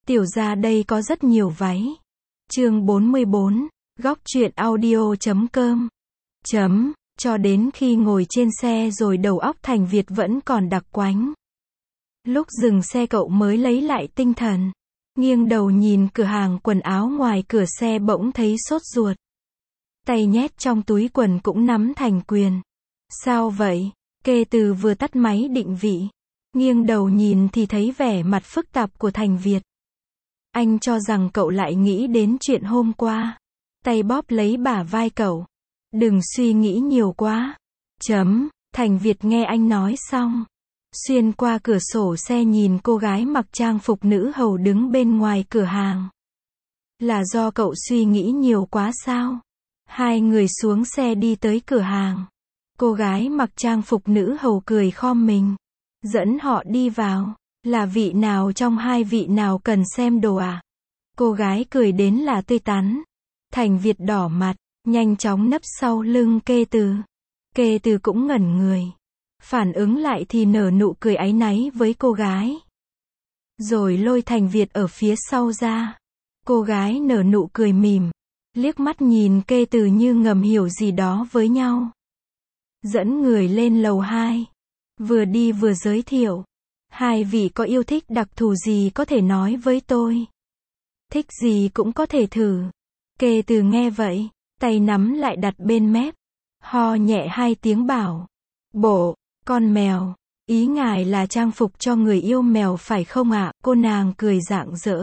Tiểu gia đây có rất nhiều váy. Chương 44, góc truyện audio.com. Cho đến khi ngồi trên xe rồi đầu óc Thành Việt vẫn còn đặc quánh. Lúc dừng xe cậu mới lấy lại tinh thần. Nghiêng đầu nhìn cửa hàng quần áo ngoài cửa xe bỗng thấy sốt ruột. Tay nhét trong túi quần cũng nắm thành quyền. Sao vậy? Kê Từ vừa tắt máy định vị. Nghiêng đầu nhìn thì thấy vẻ mặt phức tạp của Thành Việt. Anh cho rằng cậu lại nghĩ đến chuyện hôm qua. Tay bóp lấy bả vai cậu. Đừng suy nghĩ nhiều quá. Thành Việt nghe anh nói xong. Xuyên qua cửa sổ xe nhìn cô gái mặc trang phục nữ hầu đứng bên ngoài cửa hàng. Là do cậu suy nghĩ nhiều quá sao? Hai người xuống xe đi tới cửa hàng. Cô gái mặc trang phục nữ hầu cười khom mình. Dẫn họ đi vào. Là vị nào trong hai vị nào cần xem đồ à? Cô gái cười đến là tươi tắn. Thành Việt đỏ mặt, nhanh chóng nấp sau lưng Kê Từ. Kê Từ cũng ngẩn người. Phản ứng lại thì nở nụ cười áy náy với cô gái. Rồi lôi Thành Việt ở phía sau ra. Cô gái nở nụ cười mỉm. Liếc mắt nhìn Kê Từ như ngầm hiểu gì đó với nhau. Dẫn người lên lầu 2. Vừa đi vừa giới thiệu. Hai vị có yêu thích đặc thù gì có thể nói với tôi. Thích gì cũng có thể thử. Kê Từ nghe vậy, tay nắm lại đặt bên mép. Ho nhẹ hai tiếng bảo. Bộ, con mèo. Ý ngài là trang phục cho người yêu mèo phải không ạ? Cô nàng cười rạng rỡ.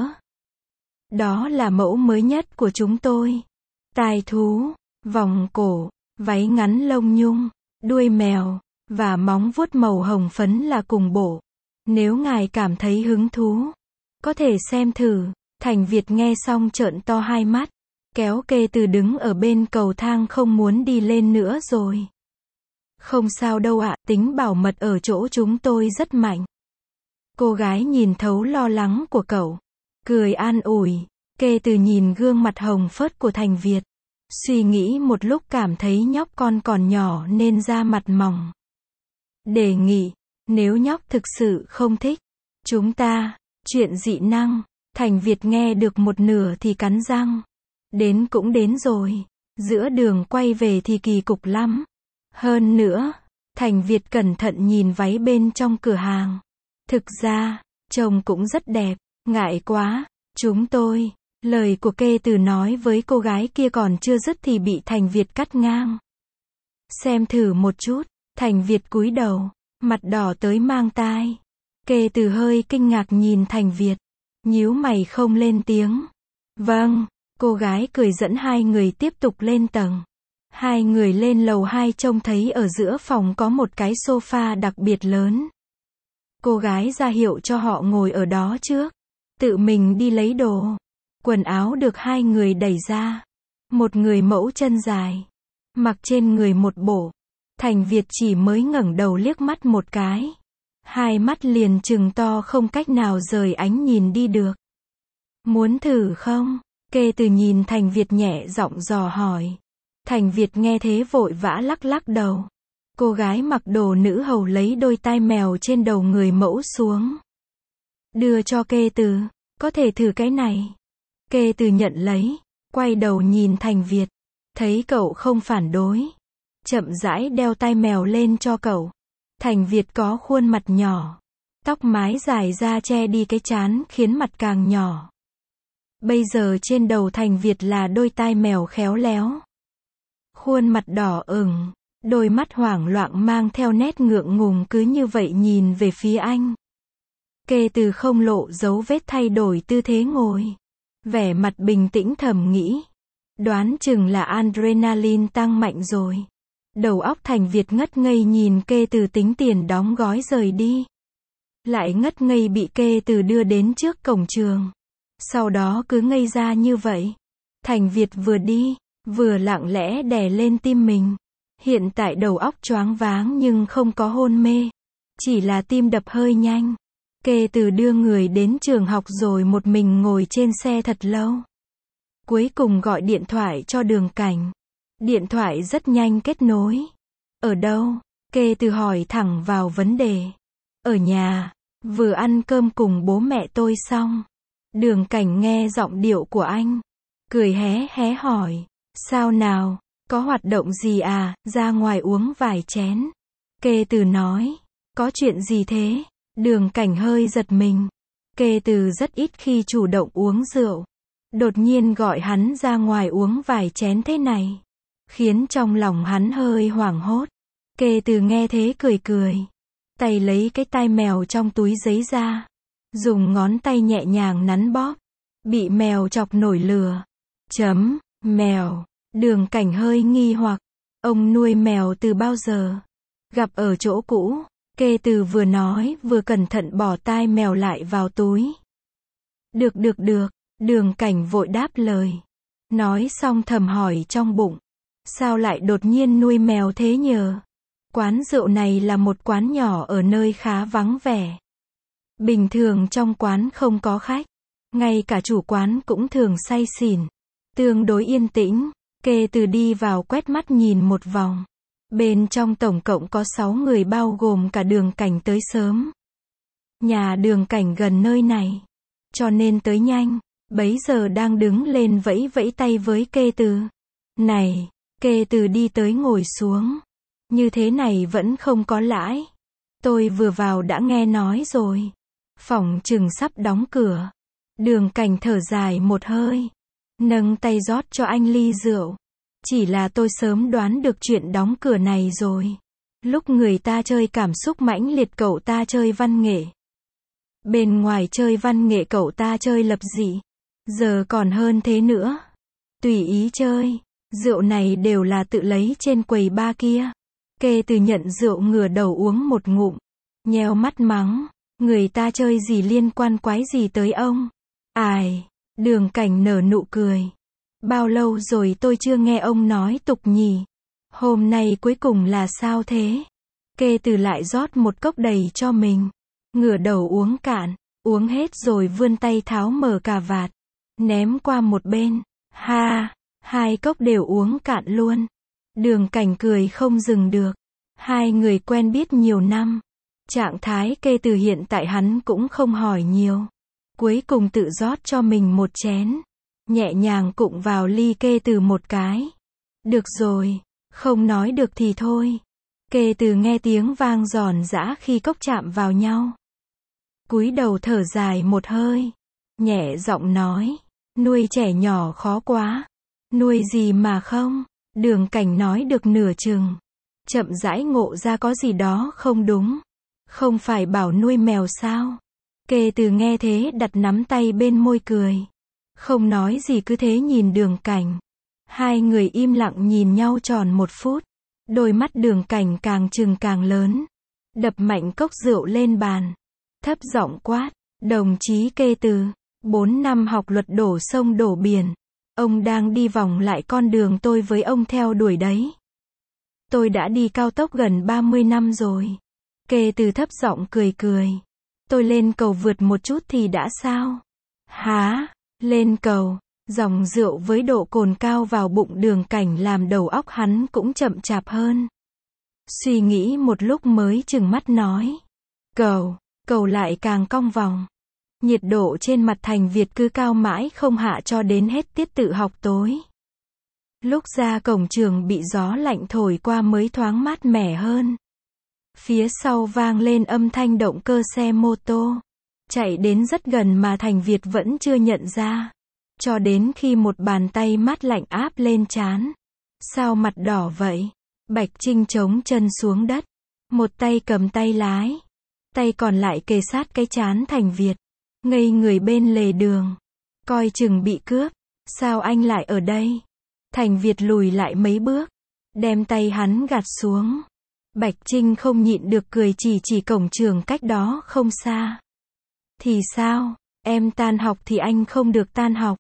Đó là mẫu mới nhất của chúng tôi. Tai thú, vòng cổ, váy ngắn lông nhung, đuôi mèo, và móng vuốt màu hồng phấn là cùng bộ. Nếu ngài cảm thấy hứng thú, có thể xem thử. Thành Việt nghe xong trợn to hai mắt, kéo Kê Từ đứng ở bên cầu thang không muốn đi lên nữa rồi. Không sao đâu ạ, tính bảo mật ở chỗ chúng tôi rất mạnh. Cô gái nhìn thấu lo lắng của cậu, cười an ủi. Kê Từ nhìn gương mặt hồng phớt của Thành Việt, suy nghĩ một lúc cảm thấy nhóc con còn nhỏ nên da mặt mỏng. Đề nghị, nếu nhóc thực sự không thích, chúng ta, chuyện dị năng. Thành Việt nghe được một nửa thì cắn răng. Đến cũng đến rồi. Giữa đường quay về thì kỳ cục lắm. Hơn nữa, Thành Việt cẩn thận nhìn váy bên trong cửa hàng. Thực ra, trông cũng rất đẹp. Ngại quá, chúng tôi. Lời của Kê Từ nói với cô gái kia còn chưa dứt thì bị Thành Việt cắt ngang. Xem thử một chút. Thành Việt cúi đầu, mặt đỏ tới mang tai. Kê Từ hơi kinh ngạc nhìn Thành Việt. Nhíu mày không lên tiếng. Vâng, cô gái cười dẫn hai người tiếp tục lên tầng. Hai người lên lầu 2 trông thấy ở giữa phòng có một cái sofa đặc biệt lớn. Cô gái ra hiệu cho họ ngồi ở đó trước. Tự mình đi lấy đồ. Quần áo được hai người đẩy ra. Một người mẫu chân dài. Mặc trên người một bộ. Thành Việt chỉ mới ngẩng đầu liếc mắt một cái. Hai mắt liền trừng to không cách nào rời ánh nhìn đi được. Muốn thử không? Kê Từ nhìn Thành Việt nhẹ giọng dò hỏi. Thành Việt nghe thế vội vã lắc lắc đầu. Cô gái mặc đồ nữ hầu lấy đôi tai mèo trên đầu người mẫu xuống. Đưa cho Kê Từ. Có thể thử cái này. Kê Từ nhận lấy. Quay đầu nhìn Thành Việt. Thấy cậu không phản đối. Chậm rãi đeo tai mèo lên cho cậu. Thành Việt có khuôn mặt nhỏ. Tóc mái dài ra che đi cái trán khiến mặt càng nhỏ. Bây giờ trên đầu Thành Việt là đôi tai mèo khéo léo. Khuôn mặt đỏ ửng. Đôi mắt hoảng loạn mang theo nét ngượng ngùng cứ như vậy nhìn về phía anh. Kê Từ không lộ dấu vết thay đổi tư thế ngồi. Vẻ mặt bình tĩnh thầm nghĩ. Đoán chừng là adrenaline tăng mạnh rồi. Đầu óc Thành Việt ngất ngây nhìn Kê Từ tính tiền đóng gói rời đi. Lại ngất ngây bị Kê Từ đưa đến trước cổng trường. Sau đó cứ ngây ra như vậy. Thành Việt vừa đi, vừa lặng lẽ đè lên tim mình. Hiện tại đầu óc choáng váng nhưng không có hôn mê. Chỉ là tim đập hơi nhanh. Kê Từ đưa người đến trường học rồi một mình ngồi trên xe thật lâu. Cuối cùng gọi điện thoại cho Đường Cảnh. Điện thoại rất nhanh kết nối. Ở đâu? Kê Từ hỏi thẳng vào vấn đề. Ở nhà, vừa ăn cơm cùng bố mẹ tôi xong. Đường Cảnh nghe giọng điệu của anh, cười hé hé hỏi, sao nào, có hoạt động gì à, ra ngoài uống vài chén. Kê Từ nói, có chuyện gì thế? Đường Cảnh hơi giật mình. Kê Từ rất ít khi chủ động uống rượu. Đột nhiên gọi hắn ra ngoài uống vài chén thế này, khiến trong lòng hắn hơi hoảng hốt. Kê Từ nghe thế cười cười. Tay lấy cái tai mèo trong túi giấy ra, dùng ngón tay nhẹ nhàng nắn bóp. Bị mèo chọc nổi lửa. Mèo. Đường Cảnh hơi nghi hoặc. Ông nuôi mèo từ bao giờ? Gặp ở chỗ cũ. Kê Từ vừa nói vừa cẩn thận bỏ tai mèo lại vào túi. Được. Đường Cảnh vội đáp lời. Nói xong thầm hỏi trong bụng. Sao lại đột nhiên nuôi mèo thế nhờ? Quán rượu này là một quán nhỏ ở nơi khá vắng vẻ. Bình thường trong quán không có khách. Ngay cả chủ quán cũng thường say xỉn. Tương đối yên tĩnh. Kê Từ đi vào quét mắt nhìn một vòng. Bên trong tổng cộng có 6 người bao gồm cả Đường Cảnh tới sớm. Nhà Đường Cảnh gần nơi này, cho nên tới nhanh. Bấy giờ đang đứng lên vẫy vẫy tay với Kê Từ. Này, Kê Từ đi tới ngồi xuống. Như thế này vẫn không có lãi. Tôi vừa vào đã nghe nói rồi. Phòng chừng sắp đóng cửa. Đường Cảnh thở dài một hơi. Nâng tay rót cho anh ly rượu. Chỉ là tôi sớm đoán được chuyện đóng cửa này rồi. Lúc người ta chơi cảm xúc mãnh liệt cậu ta chơi văn nghệ. Bên ngoài chơi văn nghệ cậu ta chơi lập dị. Giờ còn hơn thế nữa. Tùy ý chơi. Rượu này đều là tự lấy trên quầy bar kia. Kê Từ nhận rượu ngửa đầu uống một ngụm. Nheo mắt mắng. Người ta chơi gì liên quan quái gì tới ông? Ai? Đường Cảnh nở nụ cười. Bao lâu rồi tôi chưa nghe ông nói tục nhỉ? Hôm nay cuối cùng là sao thế? Kê Từ lại rót một cốc đầy cho mình. Ngửa đầu uống cạn. Uống hết rồi vươn tay tháo mở cà vạt. Ném qua một bên. Ha! 2 cốc đều uống cạn luôn. Đường Cảnh cười không dừng được. Hai người quen biết nhiều năm. Trạng thái Kê Từ hiện tại hắn cũng không hỏi nhiều. Cuối cùng tự rót cho mình một chén. Nhẹ nhàng cụng vào ly Kê Từ một cái. Được rồi, không nói được thì thôi. Kê Từ nghe tiếng vang giòn giã khi cốc chạm vào nhau. Cúi đầu thở dài một hơi. Nhẹ giọng nói. Nuôi trẻ nhỏ khó quá. Nuôi gì mà không? Đường Cảnh nói được nửa chừng. Chậm rãi ngộ ra có gì đó không đúng. Không phải bảo nuôi mèo sao? Kê Từ nghe thế đặt nắm tay bên môi cười. Không nói gì cứ thế nhìn Đường Cảnh. Hai người im lặng nhìn nhau tròn 1 phút. Đôi mắt Đường Cảnh càng trừng càng lớn. Đập mạnh cốc rượu lên bàn. Thấp giọng quát. Đồng chí Kê Từ. 4 năm học luật đổ sông đổ biển. Ông đang đi vòng lại con đường tôi với ông theo đuổi đấy. Tôi đã đi cao tốc gần 30 năm rồi. Kê Từ thấp giọng cười cười. Tôi lên cầu vượt một chút thì đã sao? Hả? Lên cầu? Dòng rượu với độ cồn cao vào bụng Đường Cảnh làm đầu óc hắn cũng chậm chạp hơn. Suy nghĩ một lúc mới trừng mắt nói. Cầu lại càng cong vòng. Nhiệt độ trên mặt Thành Việt cứ cao mãi không hạ cho đến hết tiết tự học tối. Lúc ra cổng trường bị gió lạnh thổi qua mới thoáng mát mẻ hơn. Phía sau vang lên âm thanh động cơ xe mô tô. Chạy đến rất gần mà Thành Việt vẫn chưa nhận ra. Cho đến khi một bàn tay mát lạnh áp lên trán. Sao mặt đỏ vậy? Bạch Trinh chống chân xuống đất. Một tay cầm tay lái. Tay còn lại kề sát cái trán Thành Việt. Ngây người bên lề đường. Coi chừng bị cướp. Sao anh lại ở đây? Thành Việt lùi lại mấy bước. Đem tay hắn gạt xuống. Bạch Trinh không nhịn được cười chỉ cổng trường cách đó không xa. Thì sao? Em tan học thì anh không được tan học.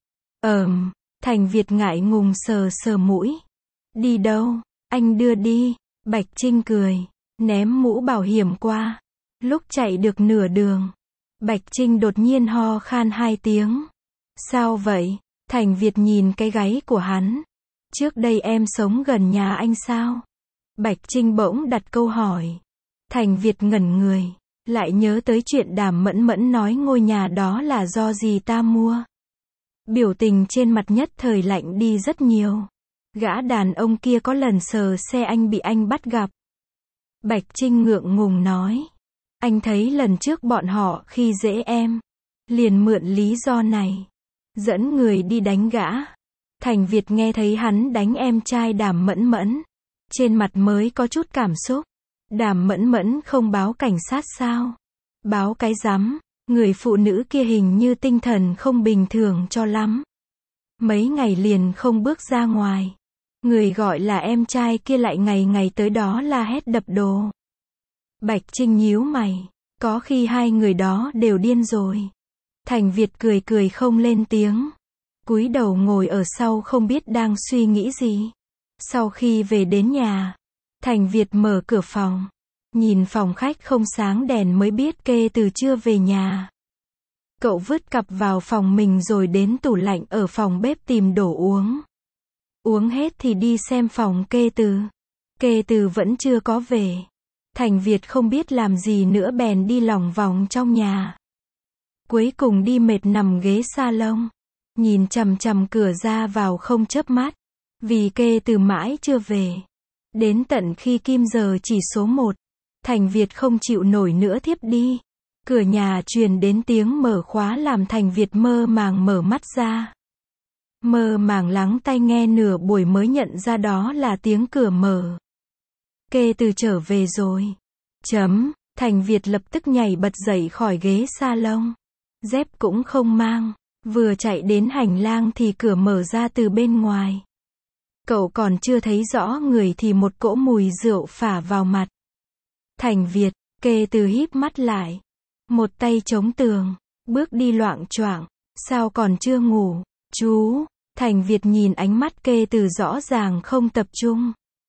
Thành Việt ngại ngùng sờ mũi. Đi đâu? Anh đưa đi. Bạch Trinh cười. Ném mũ bảo hiểm qua. Lúc chạy được nửa đường. Bạch Trinh đột nhiên ho khan 2 tiếng. Sao vậy? Thành Việt nhìn cái gáy của hắn. Trước đây em sống gần nhà anh sao? Bạch Trinh bỗng đặt câu hỏi. Thành Việt ngẩn người. Lại nhớ tới chuyện Đàm Mẫn Mẫn nói ngôi nhà đó là do dì ta mua. Biểu tình trên mặt nhất thời lạnh đi rất nhiều. Gã đàn ông kia có lần sờ xe anh bị anh bắt gặp. Bạch Trinh ngượng ngùng nói. Anh thấy lần trước bọn họ khi dễ em. Liền mượn lý do này. Dẫn người đi đánh gã. Thành Việt nghe thấy hắn đánh em trai Đàm Mẫn Mẫn. Trên mặt mới có chút cảm xúc. Đàm Mẫn Mẫn không báo cảnh sát sao? Báo cái rắm, người phụ nữ kia hình như tinh thần không bình thường cho lắm. Mấy ngày liền không bước ra ngoài. Người gọi là em trai kia lại ngày ngày tới đó la hét đập đồ. Bạch Trinh nhíu mày. Có khi hai người đó đều điên rồi. Thành Việt cười cười không lên tiếng. Cúi đầu ngồi ở sau không biết đang suy nghĩ gì. Sau khi về đến nhà, Thành Việt mở cửa phòng. Nhìn phòng khách không sáng đèn mới biết Kê từ chưa về nhà. Cậu vứt cặp vào phòng mình rồi đến tủ lạnh ở phòng bếp tìm đồ uống. Uống hết thì đi xem phòng Kê từ. Kê từ vẫn chưa có về. Thành Việt không biết làm gì nữa bèn đi lòng vòng trong nhà. Cuối cùng đi mệt nằm ghế salon. Nhìn chằm chằm cửa ra vào không chớp mắt. Vì Kê từ mãi chưa về. Đến tận khi kim giờ chỉ số 1. Thành Việt không chịu nổi nữa thiếp đi. Cửa nhà truyền đến tiếng mở khóa làm Thành Việt mơ màng mở mắt ra. Mơ màng lắng tai nghe nửa buổi mới nhận ra đó là tiếng cửa mở. Kê từ trở về rồi. Thành Việt lập tức nhảy bật dậy khỏi ghế salon. Dép cũng không mang. Vừa chạy đến hành lang thì cửa mở ra từ bên ngoài. Cậu còn chưa thấy rõ người thì một cỗ mùi rượu phả vào mặt. Thành Việt, Kê từ híp mắt lại. Một tay chống tường, bước đi loạng choạng. Sao còn chưa ngủ, chú? Thành Việt nhìn ánh mắt Kê từ rõ ràng không tập trung.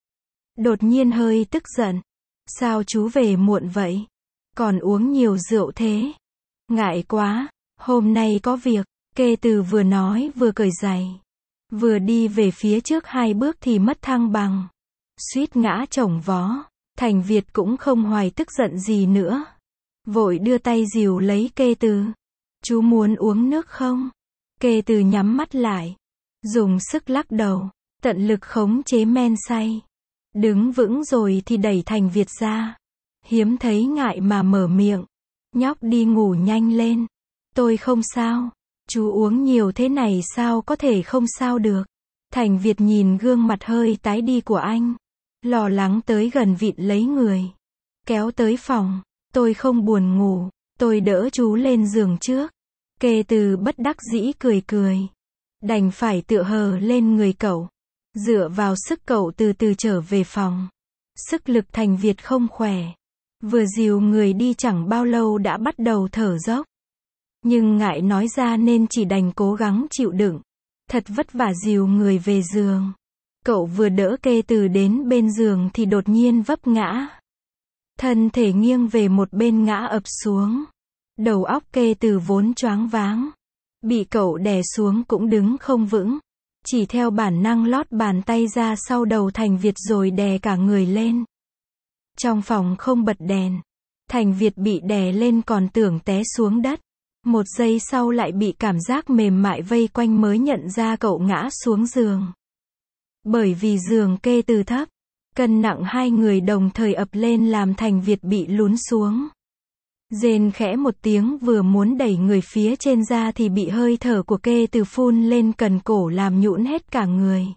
Đột nhiên hơi tức giận. Sao chú về muộn vậy? Còn uống nhiều rượu thế? Ngại quá, hôm nay có việc. Kê từ vừa nói vừa cởi giày. Vừa đi về phía trước 2 bước thì mất thăng bằng. Suýt ngã chồng vó. Thành Việt cũng không hoài tức giận gì nữa. Vội đưa tay dìu lấy Kê từ. Chú muốn uống nước không? Kê từ nhắm mắt lại. Dùng sức lắc đầu. Tận lực khống chế men say. Đứng vững rồi thì đẩy Thành Việt ra. Hiếm thấy ngại mà mở miệng. Nhóc đi ngủ nhanh lên. Tôi không sao. Chú uống nhiều thế này sao có thể không sao được. Thành Việt nhìn gương mặt hơi tái đi của anh. Lo lắng tới gần vịn lấy người. Kéo tới phòng. Tôi không buồn ngủ. Tôi đỡ chú lên giường trước. Kê từ bất đắc dĩ cười cười. Đành phải tựa hờ lên người cậu. Dựa vào sức cậu từ từ trở về phòng. Sức lực Thành Việt không khỏe. Vừa dìu người đi chẳng bao lâu đã bắt đầu thở dốc. Nhưng ngại nói ra nên chỉ đành cố gắng chịu đựng. Thật vất vả dìu người về giường. Cậu vừa đỡ Kê từ đến bên giường thì đột nhiên vấp ngã. Thân thể nghiêng về một bên ngã ập xuống. Đầu óc Kê từ vốn choáng váng. Bị cậu đè xuống cũng đứng không vững. Chỉ theo bản năng lót bàn tay ra sau đầu Thành Việt rồi đè cả người lên. Trong phòng không bật đèn. Thành Việt bị đè lên còn tưởng té xuống đất. Một giây sau lại bị cảm giác mềm mại vây quanh mới nhận ra cậu ngã xuống giường. Bởi vì giường Kê từ thấp, cân nặng hai người đồng thời ập lên làm Thành Việt bị lún xuống. Rên khẽ một tiếng vừa muốn đẩy người phía trên ra thì bị hơi thở của Kê từ phun lên cần cổ làm nhũn hết cả người.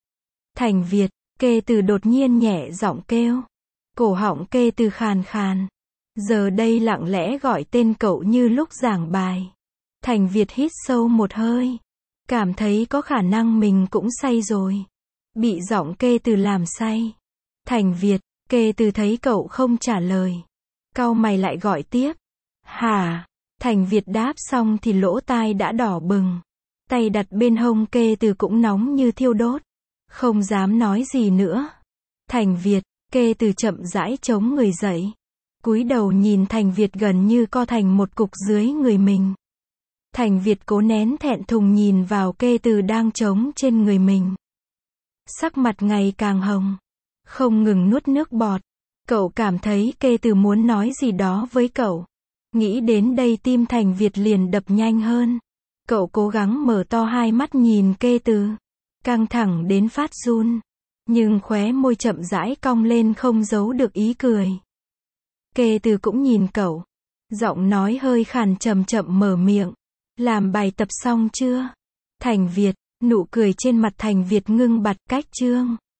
Thành Việt, Kê từ đột nhiên nhẹ giọng kêu. Cổ họng Kê từ khàn khàn. Giờ đây lặng lẽ gọi tên cậu như lúc giảng bài. Thành Việt hít sâu một hơi. Cảm thấy có khả năng mình cũng say rồi. Bị giọng Kê từ làm say. Thành Việt, Kê từ thấy cậu không trả lời. Cau mày lại gọi tiếp. Hả? Thành Việt đáp xong thì lỗ tai đã đỏ bừng. Tay đặt bên hông Kê từ cũng nóng như thiêu đốt. Không dám nói gì nữa. Thành Việt, Kê từ chậm rãi chống người dậy. Cúi đầu nhìn Thành Việt gần như co thành một cục dưới người mình. Thành Việt cố nén thẹn thùng nhìn vào Kê từ đang trống trên người mình. Sắc mặt ngày càng hồng. Không ngừng nuốt nước bọt. Cậu cảm thấy Kê Từ muốn nói gì đó với cậu. Nghĩ đến đây tim Thành Việt liền đập nhanh hơn. Cậu cố gắng mở to hai mắt nhìn Kê Từ. Căng thẳng đến phát run. Nhưng khóe môi chậm rãi cong lên không giấu được ý cười. Kê Từ cũng nhìn cậu. Giọng nói hơi khàn chậm chậm mở miệng. Làm bài tập xong chưa? Thành Việt, nụ cười trên mặt Thành Việt ngưng bặt. Cách chương